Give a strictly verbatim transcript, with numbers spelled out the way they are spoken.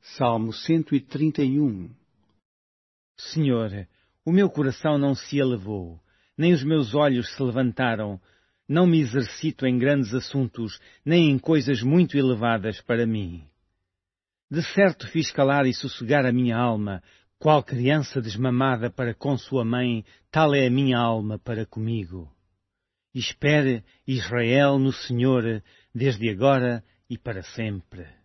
Salmo cento e trinta e um. Senhor, o meu coração não se elevou, nem os meus olhos se levantaram. Não me exercito em grandes assuntos, nem em coisas muito elevadas para mim. De certo fiz calar e sossegar a minha alma, qual criança desmamada para com sua mãe, tal é a minha alma para comigo. Espere, Israel, no Senhor, desde agora e para sempre.